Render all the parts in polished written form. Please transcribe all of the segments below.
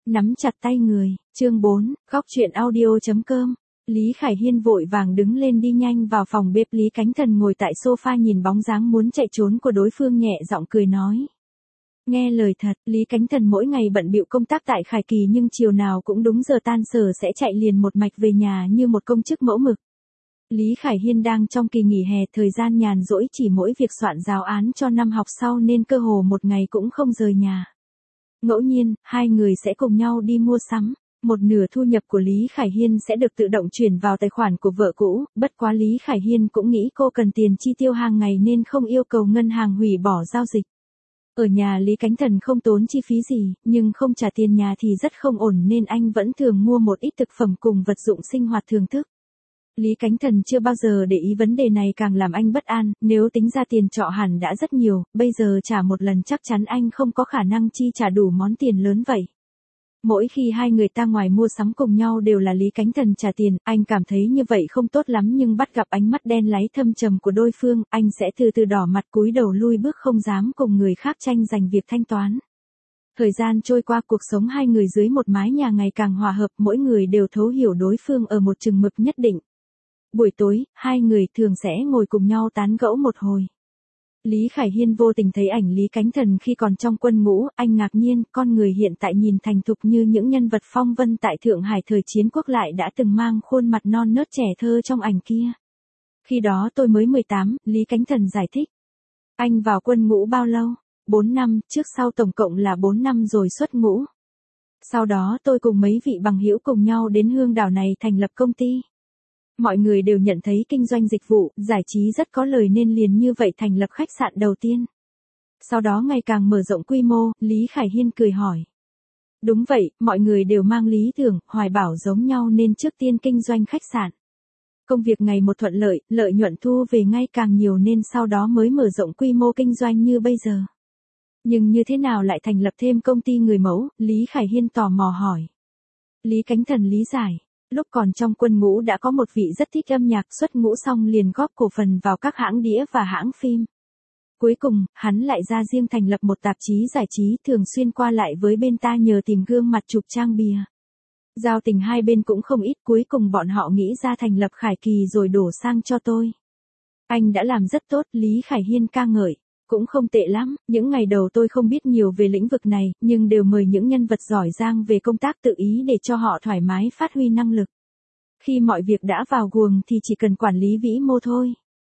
Nắm chặt tay người, chương 4, góc chuyện audio.com. Lý Khải Hiên vội vàng đứng lên đi nhanh vào phòng bếp. Lý Cánh Thần ngồi tại sofa nhìn bóng dáng muốn chạy trốn của đối phương nhẹ giọng cười nói. Nghe lời thật, Lý Cánh Thần mỗi ngày bận bịu công tác tại Khải Kỳ nhưng chiều nào cũng đúng giờ tan sở sẽ chạy liền một mạch về nhà như một công chức mẫu mực. Lý Khải Hiên đang trong kỳ nghỉ hè, thời gian nhàn rỗi chỉ mỗi việc soạn giáo án cho năm học sau nên cơ hồ một ngày cũng không rời nhà. Ngẫu nhiên, hai người sẽ cùng nhau đi mua sắm. Một nửa thu nhập của Lý Khải Hiên sẽ được tự động chuyển vào tài khoản của vợ cũ, bất quá Lý Khải Hiên cũng nghĩ cô cần tiền chi tiêu hàng ngày nên không yêu cầu ngân hàng hủy bỏ giao dịch. Ở nhà Lý Cánh Thần không tốn chi phí gì, nhưng không trả tiền nhà thì rất không ổn nên anh vẫn thường mua một ít thực phẩm cùng vật dụng sinh hoạt thưởng thức. Lý Cánh Thần chưa bao giờ để ý vấn đề này càng làm anh bất an, nếu tính ra tiền trọ hẳn đã rất nhiều, bây giờ trả một lần chắc chắn anh không có khả năng chi trả đủ món tiền lớn vậy. Mỗi khi hai người ta ngoài mua sắm cùng nhau đều là Lý Cánh Thần trả tiền, anh cảm thấy như vậy không tốt lắm nhưng bắt gặp ánh mắt đen láy thâm trầm của đối phương, anh sẽ từ từ đỏ mặt cúi đầu lui bước không dám cùng người khác tranh giành việc thanh toán. Thời gian trôi qua, cuộc sống hai người dưới một mái nhà ngày càng hòa hợp, mỗi người đều thấu hiểu đối phương ở một chừng mực nhất định. Buổi tối, hai người thường sẽ ngồi cùng nhau tán gẫu một hồi. Lý Khải Hiên vô tình thấy ảnh Lý Cánh Thần khi còn trong quân ngũ, anh ngạc nhiên, con người hiện tại nhìn thành thục như những nhân vật phong vân tại Thượng Hải thời chiến quốc lại đã từng mang khuôn mặt non nớt trẻ thơ trong ảnh kia. Khi đó tôi mới 18, Lý Cánh Thần giải thích. Anh vào quân ngũ bao lâu? 4 năm, trước sau tổng cộng là 4 năm rồi xuất ngũ. Sau đó tôi cùng mấy vị bằng hữu cùng nhau đến Hương Đảo này thành lập công ty. Mọi người đều nhận thấy kinh doanh dịch vụ, giải trí rất có lời nên liền như vậy thành lập khách sạn đầu tiên. Sau đó ngày càng mở rộng quy mô, Lý Khải Hiên cười hỏi. Đúng vậy, mọi người đều mang lý tưởng, hoài bão giống nhau nên trước tiên kinh doanh khách sạn. Công việc ngày một thuận lợi, lợi nhuận thu về ngay càng nhiều nên sau đó mới mở rộng quy mô kinh doanh như bây giờ. Nhưng như thế nào lại thành lập thêm công ty người mẫu, Lý Khải Hiên tò mò hỏi. Lý Cánh Thần lý giải. Lúc còn trong quân ngũ đã có một vị rất thích âm nhạc, xuất ngũ xong liền góp cổ phần vào các hãng đĩa và hãng phim. Cuối cùng, hắn lại ra riêng thành lập một tạp chí giải trí, thường xuyên qua lại với bên ta nhờ tìm gương mặt chụp trang bìa. Giao tình hai bên cũng không ít, cuối cùng bọn họ nghĩ ra thành lập Khải Kỳ rồi đổ sang cho tôi. Anh đã làm rất tốt, Lý Khải Hiên ca ngợi. Cũng không tệ lắm, những ngày đầu tôi không biết nhiều về lĩnh vực này, nhưng đều mời những nhân vật giỏi giang về công tác tự ý để cho họ thoải mái phát huy năng lực. Khi mọi việc đã vào guồng thì chỉ cần quản lý vĩ mô thôi.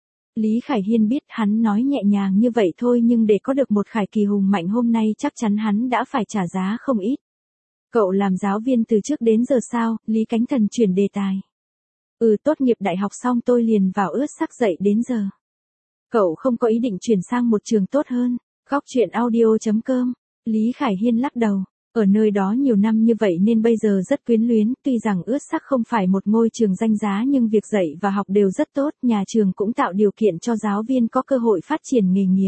Lý Khải Hiên biết hắn nói nhẹ nhàng như vậy thôi nhưng để có được một Khải Kỳ hùng mạnh hôm nay chắc chắn hắn đã phải trả giá không ít. Cậu làm giáo viên từ trước đến giờ sao? Lý Cánh Thần chuyển đề tài. Tốt nghiệp đại học xong tôi liền vào ướt sắc dạy đến giờ. Cậu không có ý định chuyển sang một trường tốt hơn? Góc chuyện audio.com. Lý Khải Hiên lắc đầu. Ở nơi đó nhiều năm như vậy nên bây giờ rất quyến luyến, tuy rằng ướt sắc không phải một ngôi trường danh giá nhưng việc dạy và học đều rất tốt, nhà trường cũng tạo điều kiện cho giáo viên có cơ hội phát triển nghề nghiệp.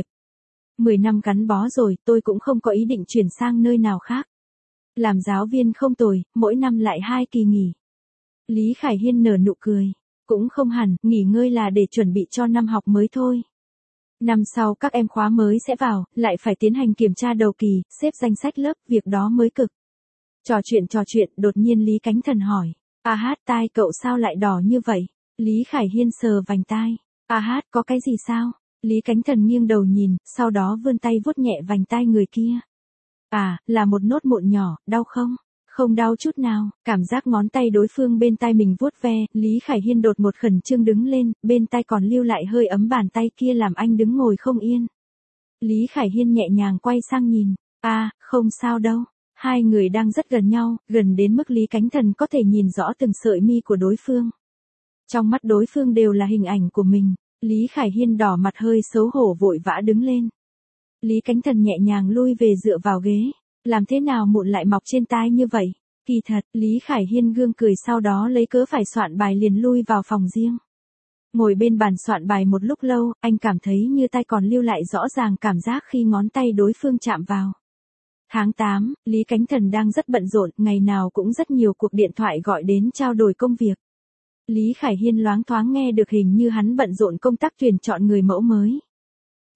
10 năm gắn bó rồi, tôi cũng không có ý định chuyển sang nơi nào khác. Làm giáo viên không tồi, mỗi năm lại 2 kỳ nghỉ. Lý Khải Hiên nở nụ cười. Cũng không hẳn, nghỉ ngơi là để chuẩn bị cho năm học mới thôi. Năm sau các em khóa mới sẽ vào, lại phải tiến hành kiểm tra đầu kỳ, xếp danh sách lớp, việc đó mới cực. Trò chuyện, đột nhiên Lý Cánh Thần hỏi. Tai cậu sao lại đỏ như vậy? Lý Khải Hiên sờ vành tai. Có cái gì sao? Lý Cánh Thần nghiêng đầu nhìn, sau đó vươn tay vuốt nhẹ vành tai người kia. Là một nốt mụn nhỏ, đau không? Không đau chút nào, cảm giác ngón tay đối phương bên tai mình vuốt ve, Lý Khải Hiên đột một khẩn trương đứng lên, bên tai còn lưu lại hơi ấm bàn tay kia làm anh đứng ngồi không yên. Lý Khải Hiên nhẹ nhàng quay sang nhìn, không sao đâu, hai người đang rất gần nhau, gần đến mức Lý Cánh Thần có thể nhìn rõ từng sợi mi của đối phương. Trong mắt đối phương đều là hình ảnh của mình, Lý Khải Hiên đỏ mặt hơi xấu hổ vội vã đứng lên. Lý Cánh Thần nhẹ nhàng lui về dựa vào ghế. Làm thế nào mụn lại mọc trên tai như vậy? Kỳ thật, Lý Khải Hiên gương cười sau đó lấy cớ phải soạn bài liền lui vào phòng riêng. Ngồi bên bàn soạn bài một lúc lâu, anh cảm thấy như tay còn lưu lại rõ ràng cảm giác khi ngón tay đối phương chạm vào. Tháng 8, Lý Cánh Thần đang rất bận rộn, ngày nào cũng rất nhiều cuộc điện thoại gọi đến trao đổi công việc. Lý Khải Hiên loáng thoáng nghe được hình như hắn bận rộn công tác tuyển chọn người mẫu mới.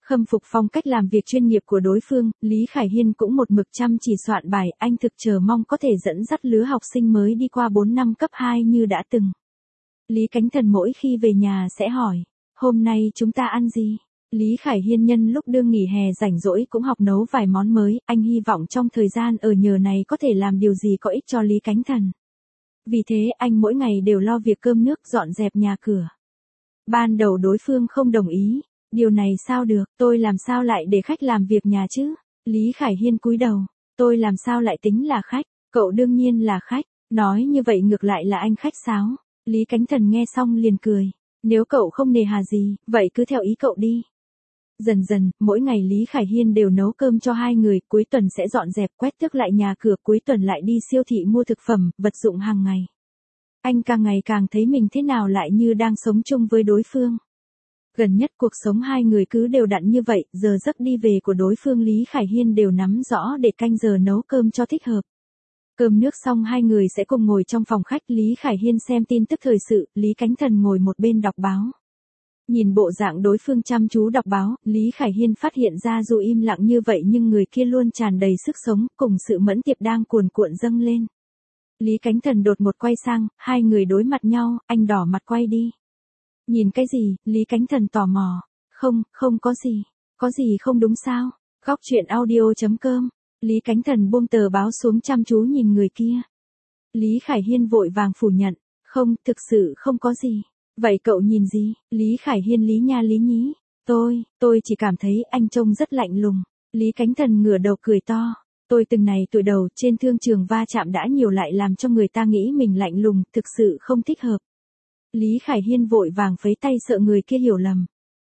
Khâm phục phong cách làm việc chuyên nghiệp của đối phương, Lý Khải Hiên cũng một mực chăm chỉ soạn bài, anh thực chờ mong có thể dẫn dắt lứa học sinh mới đi qua 4 năm cấp 2 như đã từng. Lý Cánh Thần mỗi khi về nhà sẽ hỏi, hôm nay chúng ta ăn gì? Lý Khải Hiên nhân lúc đương nghỉ hè rảnh rỗi cũng học nấu vài món mới, anh hy vọng trong thời gian ở nhờ này có thể làm điều gì có ích cho Lý Cánh Thần. Vì thế anh mỗi ngày đều lo việc cơm nước dọn dẹp nhà cửa. Ban đầu đối phương không đồng ý, điều này sao được, tôi làm sao lại để khách làm việc nhà chứ? Lý Khải Hiên cúi đầu, tôi làm sao lại tính là khách, cậu đương nhiên là khách, nói như vậy ngược lại là anh khách sáo. Lý Cánh Thần nghe xong liền cười, nếu cậu không nề hà gì, vậy cứ theo ý cậu đi. Dần dần, mỗi ngày Lý Khải Hiên đều nấu cơm cho hai người, cuối tuần sẽ dọn dẹp quét tước lại nhà cửa, cuối tuần lại đi siêu thị mua thực phẩm, vật dụng hàng ngày. Anh càng ngày càng thấy mình thế nào lại như đang sống chung với đối phương. Gần nhất cuộc sống hai người cứ đều đặn như vậy, giờ giấc đi về của đối phương Lý Khải Hiên đều nắm rõ để canh giờ nấu cơm cho thích hợp. Cơm nước xong hai người sẽ cùng ngồi trong phòng khách, Lý Khải Hiên xem tin tức thời sự, Lý Cánh Thần ngồi một bên đọc báo. Nhìn bộ dạng đối phương chăm chú đọc báo, Lý Khải Hiên phát hiện ra dù im lặng như vậy nhưng người kia luôn tràn đầy sức sống, cùng sự mẫn tiệp đang cuồn cuộn dâng lên. Lý Cánh Thần đột một quay sang, hai người đối mặt nhau, anh đỏ mặt quay đi. Nhìn cái gì? Lý Cánh Thần tò mò. Không có gì. Có gì không đúng sao? Góc truyện audio.com. Lý Cánh Thần buông tờ báo xuống chăm chú nhìn người kia. Lý Khải Hiên vội vàng phủ nhận. Không, thực sự không có gì. Vậy cậu nhìn gì? Lý Khải Hiên lý nha lý nhí. Tôi chỉ cảm thấy anh trông rất lạnh lùng. Lý Cánh Thần ngửa đầu cười to. Tôi từng này tuổi đầu trên thương trường va chạm đã nhiều lại làm cho người ta nghĩ mình lạnh lùng, thực sự không thích hợp. Lý Khải Hiên vội vàng phấy tay sợ người kia hiểu lầm.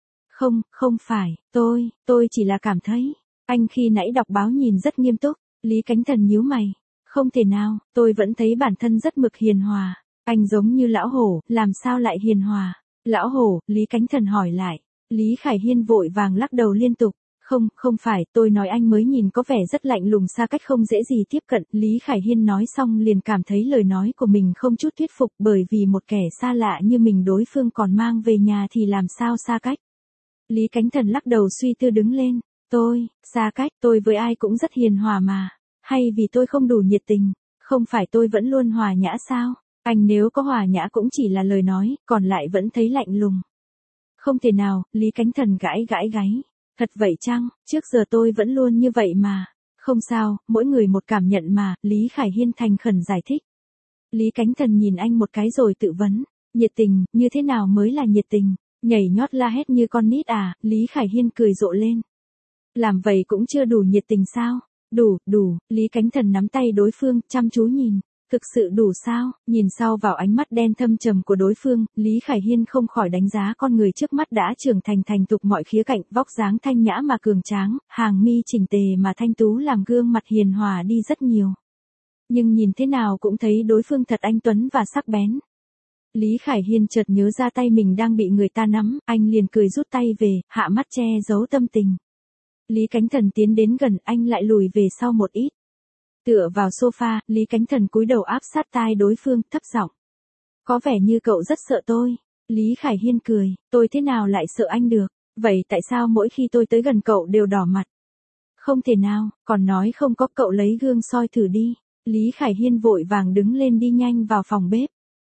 Không phải, tôi chỉ là cảm thấy. Anh khi nãy đọc báo nhìn rất nghiêm túc. Lý Cánh Thần nhíu mày. Không thể nào, tôi vẫn thấy bản thân rất mực hiền hòa. Anh giống như lão hổ, làm sao lại hiền hòa? Lão hổ, Lý Cánh Thần hỏi lại. Lý Khải Hiên vội vàng lắc đầu liên tục. Không phải, tôi nói anh mới nhìn có vẻ rất lạnh lùng xa cách không dễ gì tiếp cận. Lý Khải Hiên nói xong liền cảm thấy lời nói của mình không chút thuyết phục bởi vì một kẻ xa lạ như mình đối phương còn mang về nhà thì làm sao xa cách. Lý Cánh Thần lắc đầu suy tư đứng lên. Xa cách, tôi với ai cũng rất hiền hòa mà. Hay vì tôi không đủ nhiệt tình, không phải tôi vẫn luôn hòa nhã sao? Anh nếu có hòa nhã cũng chỉ là lời nói, còn lại vẫn thấy lạnh lùng. Không thể nào, Lý Cánh Thần gãi gáy. Thật vậy chăng, trước giờ tôi vẫn luôn như vậy mà. Không sao, mỗi người một cảm nhận mà, Lý Khải Hiên thành khẩn giải thích. Lý Cánh Thần nhìn anh một cái rồi tự vấn, nhiệt tình, như thế nào mới là nhiệt tình, nhảy nhót la hét như con nít à, Lý Khải Hiên cười rộ lên. Làm vậy cũng chưa đủ nhiệt tình sao? Đủ, Lý Cánh Thần nắm tay đối phương, chăm chú nhìn. Thực sự đủ sao? Nhìn sau vào ánh mắt đen thâm trầm của đối phương, Lý Khải Hiên không khỏi đánh giá con người trước mắt đã trưởng thành thục mọi khía cạnh, vóc dáng thanh nhã mà cường tráng, hàng mi chỉnh tề mà thanh tú làm gương mặt hiền hòa đi rất nhiều. Nhưng nhìn thế nào cũng thấy đối phương thật anh tuấn và sắc bén. Lý Khải Hiên chợt nhớ ra tay mình đang bị người ta nắm, anh liền cười rút tay về, hạ mắt che giấu tâm tình. Lý Cánh Thần tiến đến gần, anh lại lùi về sau một ít. Tựa vào sofa, Lý Cánh Thần cúi đầu áp sát tai đối phương, thấp giọng. Có vẻ như cậu rất sợ tôi. Lý Khải Hiên cười, tôi thế nào lại sợ anh được, vậy tại sao mỗi khi tôi tới gần cậu đều đỏ mặt? Không thể nào, còn nói không có, cậu lấy gương soi thử đi. Lý Khải Hiên vội vàng đứng lên đi nhanh vào phòng bếp.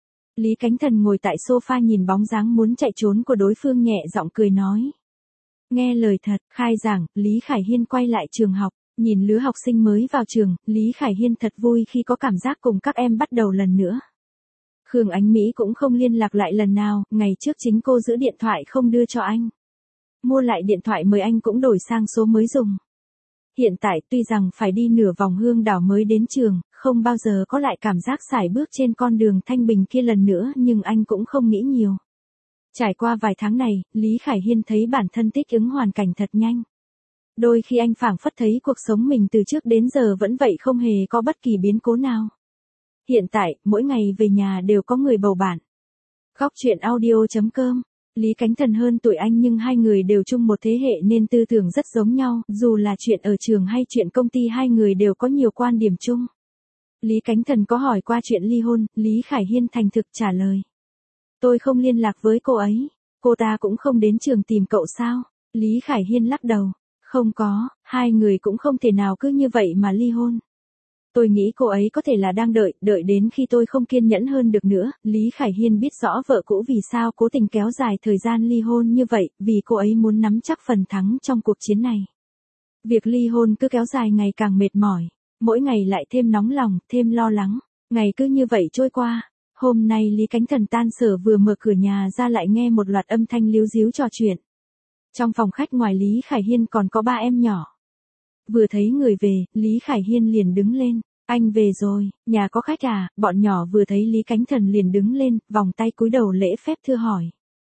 Lý Cánh Thần ngồi tại sofa nhìn bóng dáng muốn chạy trốn của đối phương nhẹ giọng cười nói. Nghe lời thật, khai giảng, Lý Khải Hiên quay lại trường học. Nhìn lứa học sinh mới vào trường, Lý Khải Hiên thật vui khi có cảm giác cùng các em bắt đầu lần nữa. Khương Ánh Mỹ cũng không liên lạc lại lần nào, ngày trước chính cô giữ điện thoại không đưa cho anh. Mua lại điện thoại mới anh cũng đổi sang số mới dùng. Hiện tại tuy rằng phải đi nửa vòng hương đảo mới đến trường, không bao giờ có lại cảm giác sải bước trên con đường thanh bình kia lần nữa nhưng anh cũng không nghĩ nhiều. Trải qua vài tháng này, Lý Khải Hiên thấy bản thân thích ứng hoàn cảnh thật nhanh. Đôi khi anh phảng phất thấy cuộc sống mình từ trước đến giờ vẫn vậy không hề có bất kỳ biến cố nào. Hiện tại, mỗi ngày về nhà đều có người bầu bạn. Góc truyện audio.com. Lý Cánh Thần hơn tuổi anh nhưng hai người đều chung một thế hệ nên tư tưởng rất giống nhau, dù là chuyện ở trường hay chuyện công ty hai người đều có nhiều quan điểm chung. Lý Cánh Thần có hỏi qua chuyện ly hôn, Lý Khải Hiên thành thực trả lời. Tôi không liên lạc với cô ấy, cô ta cũng không đến trường tìm cậu sao? Lý Khải Hiên lắc đầu. Không có, hai người cũng không thể nào cứ như vậy mà ly hôn. Tôi nghĩ cô ấy có thể là đang đợi đến khi tôi không kiên nhẫn hơn được nữa. Lý Khải Hiên biết rõ vợ cũ vì sao cố tình kéo dài thời gian ly hôn như vậy, vì cô ấy muốn nắm chắc phần thắng trong cuộc chiến này. Việc ly hôn cứ kéo dài ngày càng mệt mỏi, mỗi ngày lại thêm nóng lòng, thêm lo lắng, ngày cứ như vậy trôi qua. Hôm nay Lý Cánh Thần tan sở vừa mở cửa nhà ra lại nghe một loạt âm thanh líu ríu trò chuyện. Trong phòng khách ngoài Lý Khải Hiên còn có 3 em nhỏ. Vừa thấy người về, Lý Khải Hiên liền đứng lên. Anh về rồi, nhà có khách à? Bọn nhỏ vừa thấy Lý Cánh Thần liền đứng lên, vòng tay cúi đầu lễ phép thưa hỏi.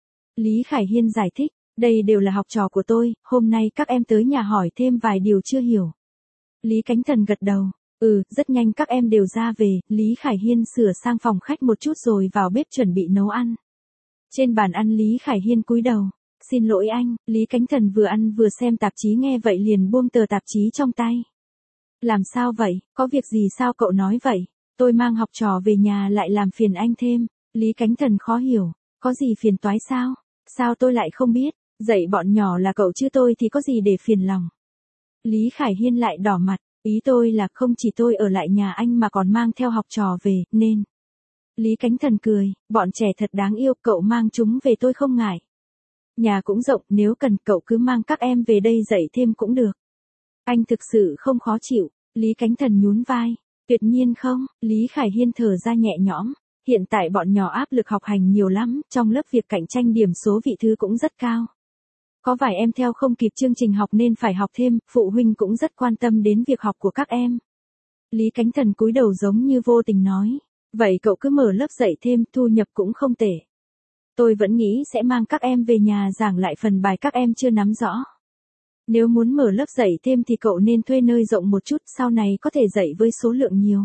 Lý Khải Hiên giải thích, đây đều là học trò của tôi, hôm nay các em tới nhà hỏi thêm vài điều chưa hiểu. Lý Cánh Thần gật đầu, rất nhanh các em đều ra về, Lý Khải Hiên sửa sang phòng khách một chút rồi vào bếp chuẩn bị nấu ăn. Trên bàn ăn Lý Khải Hiên cúi đầu, xin lỗi anh, Lý Cánh Thần vừa ăn vừa xem tạp chí nghe vậy liền buông tờ tạp chí trong tay. Làm sao vậy, có việc gì sao cậu nói vậy, tôi mang học trò về nhà lại làm phiền anh thêm, Lý Cánh Thần khó hiểu, có gì phiền toái sao tôi lại không biết, dạy bọn nhỏ là cậu chứ tôi thì có gì để phiền lòng. Lý Khải Hiên lại đỏ mặt, ý tôi là không chỉ tôi ở lại nhà anh mà còn mang theo học trò về, nên. Lý Cánh Thần cười, bọn trẻ thật đáng yêu, cậu mang chúng về tôi không ngại. Nhà cũng rộng, nếu cần cậu cứ mang các em về đây dạy thêm cũng được. Anh thực sự không khó chịu, Lý Cánh Thần nhún vai. Tuyệt nhiên không, Lý Khải Hiên thở ra nhẹ nhõm. Hiện tại bọn nhỏ áp lực học hành nhiều lắm, trong lớp việc cạnh tranh điểm số vị thứ cũng rất cao. Có vài em theo không kịp chương trình học nên phải học thêm, phụ huynh cũng rất quan tâm đến việc học của các em. Lý Cánh Thần cúi đầu giống như vô tình nói. Vậy cậu cứ mở lớp dạy thêm, thu nhập cũng không tệ. Tôi vẫn nghĩ sẽ mang các em về nhà giảng lại phần bài các em chưa nắm rõ. Nếu muốn mở lớp dạy thêm thì cậu nên thuê nơi rộng một chút, sau này có thể dạy với số lượng nhiều.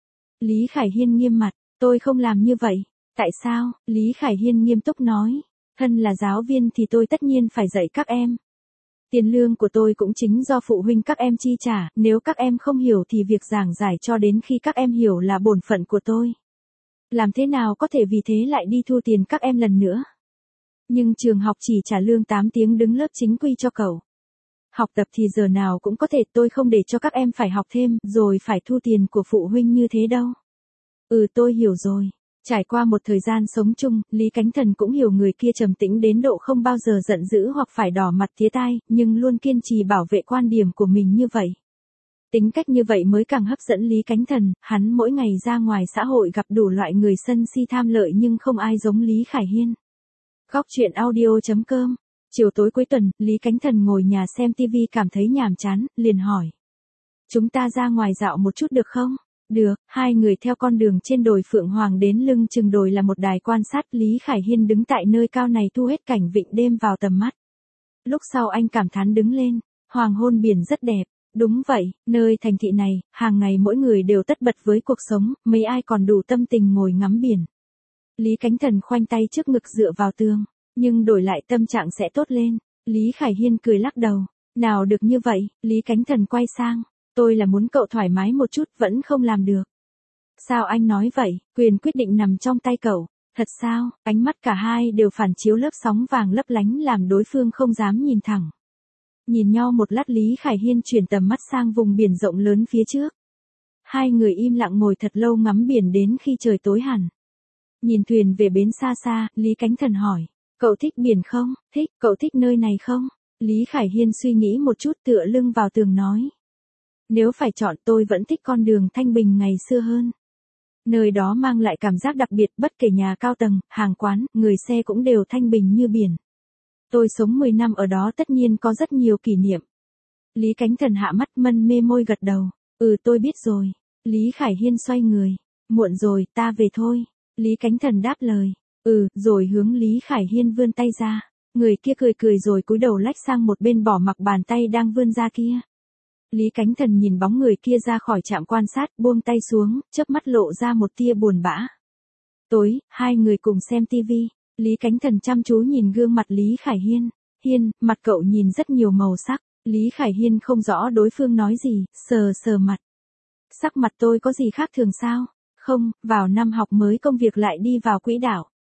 Lý Khải Hiên nghiêm mặt, tôi không làm như vậy. Tại sao? Lý Khải Hiên nghiêm túc nói. Thân là giáo viên thì tôi tất nhiên phải dạy các em. Tiền lương của tôi cũng chính do phụ huynh các em chi trả, nếu các em không hiểu thì việc giảng giải cho đến khi các em hiểu là bổn phận của tôi. Làm thế nào có thể vì thế lại đi thu tiền các em lần nữa? Nhưng trường học chỉ trả lương 8 tiếng đứng lớp chính quy cho cậu. Học tập thì giờ nào cũng có thể, tôi không để cho các em phải học thêm, rồi phải thu tiền của phụ huynh như thế đâu. Tôi hiểu rồi. Trải qua một thời gian sống chung, Lý Cánh Thần cũng hiểu người kia trầm tĩnh đến độ không bao giờ giận dữ hoặc phải đỏ mặt tía tai, nhưng luôn kiên trì bảo vệ quan điểm của mình như vậy. Tính cách như vậy mới càng hấp dẫn Lý Cánh Thần, hắn mỗi ngày ra ngoài xã hội gặp đủ loại người sân si tham lợi nhưng không ai giống Lý Khải Hiên. Góc truyện audio.com. Chiều tối cuối tuần, Lý Cánh Thần ngồi nhà xem TV cảm thấy nhàm chán, liền hỏi. Chúng ta ra ngoài dạo một chút được không? Được, hai người theo con đường trên đồi Phượng Hoàng đến lưng chừng đồi là một đài quan sát, Lý Khải Hiên đứng tại nơi cao này thu hết cảnh vịnh đêm vào tầm mắt. Lúc sau anh cảm thán đứng lên, hoàng hôn biển rất đẹp. Đúng vậy, nơi thành thị này, hàng ngày mỗi người đều tất bật với cuộc sống, mấy ai còn đủ tâm tình ngồi ngắm biển. Lý Cánh Thần khoanh tay trước ngực dựa vào tường, nhưng đổi lại tâm trạng sẽ tốt lên. Lý Khải Hiên cười lắc đầu, nào được như vậy, Lý Cánh Thần quay sang, tôi là muốn cậu thoải mái một chút vẫn không làm được. Sao anh nói vậy, quyền quyết định nằm trong tay cậu, thật sao, ánh mắt cả hai đều phản chiếu lớp sóng vàng lấp lánh làm đối phương không dám nhìn thẳng. Nhìn nhau một lát Lý Khải Hiên chuyển tầm mắt sang vùng biển rộng lớn phía trước. Hai người im lặng ngồi thật lâu ngắm biển đến khi trời tối hẳn. Nhìn thuyền về bến xa xa, Lý Cánh Thần hỏi, cậu thích biển không? Thích, cậu thích nơi này không? Lý Khải Hiên suy nghĩ một chút tựa lưng vào tường nói. Nếu phải chọn tôi vẫn thích con đường Thanh Bình ngày xưa hơn. Nơi đó mang lại cảm giác đặc biệt, bất kể nhà cao tầng, hàng quán, người xe cũng đều thanh bình như biển. Tôi sống 10 năm ở đó tất nhiên có rất nhiều kỷ niệm. Lý Cánh Thần hạ mắt mân mê môi gật đầu. Tôi biết rồi. Lý Khải Hiên xoay người. Muộn rồi, ta về thôi. Lý Cánh Thần đáp lời. Rồi hướng Lý Khải Hiên vươn tay ra. Người kia cười cười rồi cúi đầu lách sang một bên bỏ mặc bàn tay đang vươn ra kia. Lý Cánh Thần nhìn bóng người kia ra khỏi trạm quan sát, buông tay xuống, chớp mắt lộ ra một tia buồn bã. Tối, hai người cùng xem tivi. Lý Cánh Thần chăm chú nhìn gương mặt Lý Khải Hiên. Hiên, mặt cậu nhìn rất nhiều màu sắc. Lý Khải Hiên không rõ đối phương nói gì, sờ mặt. Sắc mặt tôi có gì khác thường sao? Không, vào năm học mới công việc lại đi vào quỹ đạo.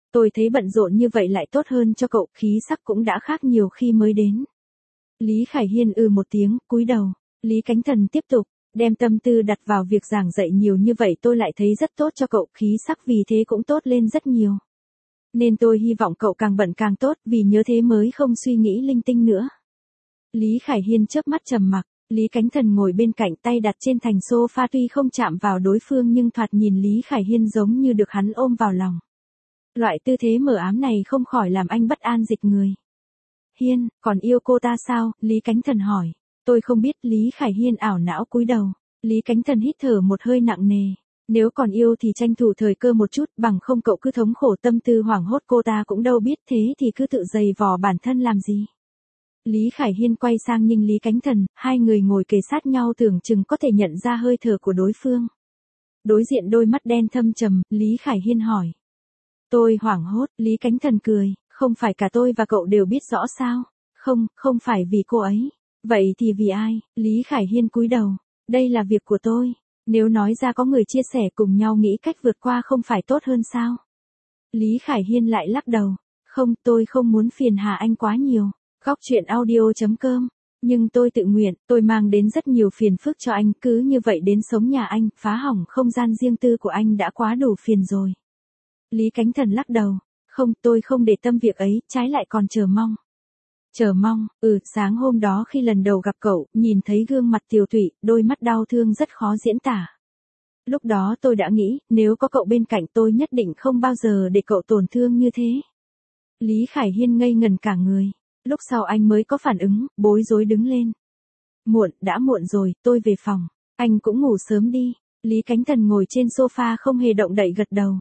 Tôi thấy bận rộn như vậy lại tốt hơn cho cậu, khí sắc cũng đã khác nhiều khi mới đến. Lý Khải Hiên một tiếng, cúi đầu. Lý Cánh Thần tiếp tục, đem tâm tư đặt vào việc giảng dạy nhiều như vậy tôi lại thấy rất tốt cho cậu, khí sắc vì thế cũng tốt lên rất nhiều. Nên tôi hy vọng cậu càng bận càng tốt, vì nhớ thế mới không suy nghĩ linh tinh nữa. Lý Khải Hiên chớp mắt trầm mặc, Lý Cánh Thần ngồi bên cạnh tay đặt trên thành sofa tuy không chạm vào đối phương nhưng thoạt nhìn Lý Khải Hiên giống như được hắn ôm vào lòng. Loại tư thế mờ ám này không khỏi làm anh bất an dịch người. Hiên, còn yêu cô ta sao? Lý Cánh Thần hỏi. Tôi không biết. Lý Khải Hiên ảo não cúi đầu. Lý Cánh Thần hít thở một hơi nặng nề. Nếu còn yêu thì tranh thủ thời cơ một chút, bằng không cậu cứ thống khổ tâm tư hoảng hốt cô ta cũng đâu biết, thế thì cứ tự dày vò bản thân làm gì. Lý Khải Hiên quay sang nhìn Lý Cánh Thần, hai người ngồi kề sát nhau tưởng chừng có thể nhận ra hơi thở của đối phương. Đối diện đôi mắt đen thâm trầm, Lý Khải Hiên hỏi. Tôi hoảng hốt, Lý Cánh Thần cười, không phải cả tôi và cậu đều biết rõ sao? Không, không phải vì cô ấy. Vậy thì vì ai? Lý Khải Hiên cúi đầu. Đây là việc của tôi. Nếu nói ra có người chia sẻ cùng nhau nghĩ cách vượt qua không phải tốt hơn sao? Lý Khải Hiên lại lắc đầu. Không, tôi không muốn phiền hà anh quá nhiều. Góc truyện audio.com. Nhưng tôi tự nguyện, tôi mang đến rất nhiều phiền phức cho anh, cứ như vậy đến sống nhà anh, phá hỏng không gian riêng tư của anh đã quá đủ phiền rồi. Lý Cánh Thần lắc đầu. Không, tôi không để tâm việc ấy, trái lại còn chờ mong. Chờ mong, sáng hôm đó khi lần đầu gặp cậu, nhìn thấy gương mặt tiều tụy, đôi mắt đau thương rất khó diễn tả. Lúc đó tôi đã nghĩ, nếu có cậu bên cạnh tôi nhất định không bao giờ để cậu tổn thương như thế. Lý Khải Hiên ngây ngần cả người. Lúc sau anh mới có phản ứng, bối rối đứng lên. Muộn, đã muộn rồi, tôi về phòng. Anh cũng ngủ sớm đi. Lý Cánh Thần ngồi trên sofa không hề động đậy gật đầu.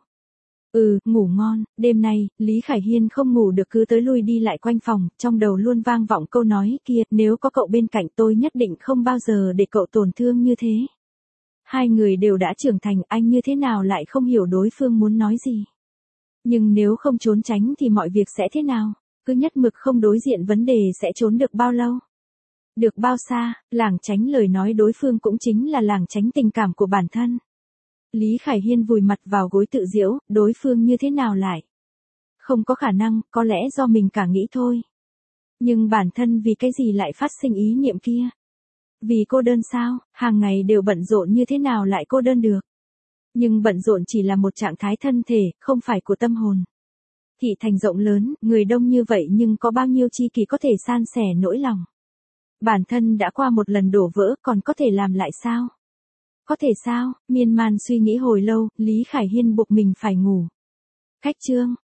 Ngủ ngon. Đêm nay, Lý Khải Hiên không ngủ được cứ tới lui đi lại quanh phòng, trong đầu luôn vang vọng câu nói kia, nếu có cậu bên cạnh tôi nhất định không bao giờ để cậu tổn thương như thế. Hai người đều đã trưởng thành, anh như thế nào lại không hiểu đối phương muốn nói gì. Nhưng nếu không trốn tránh thì mọi việc sẽ thế nào? Cứ nhất mực không đối diện vấn đề sẽ trốn được bao lâu? Được bao xa? Lảng tránh lời nói đối phương cũng chính là lảng tránh tình cảm của bản thân. Lý Khải Hiên vùi mặt vào gối tự giễu, đối phương như thế nào lại? Không có khả năng, có lẽ do mình cả nghĩ thôi. Nhưng bản thân vì cái gì lại phát sinh ý niệm kia? Vì cô đơn sao? Hàng ngày đều bận rộn như thế nào lại cô đơn được? Nhưng bận rộn chỉ là một trạng thái thân thể, không phải của tâm hồn. Thị thành rộng lớn, người đông như vậy nhưng có bao nhiêu chi kỷ có thể san sẻ nỗi lòng? Bản thân đã qua một lần đổ vỡ còn có thể làm lại sao? Có thể sao? Miên man suy nghĩ hồi lâu, Lý Khải Hiên buộc mình phải ngủ. Khách chương.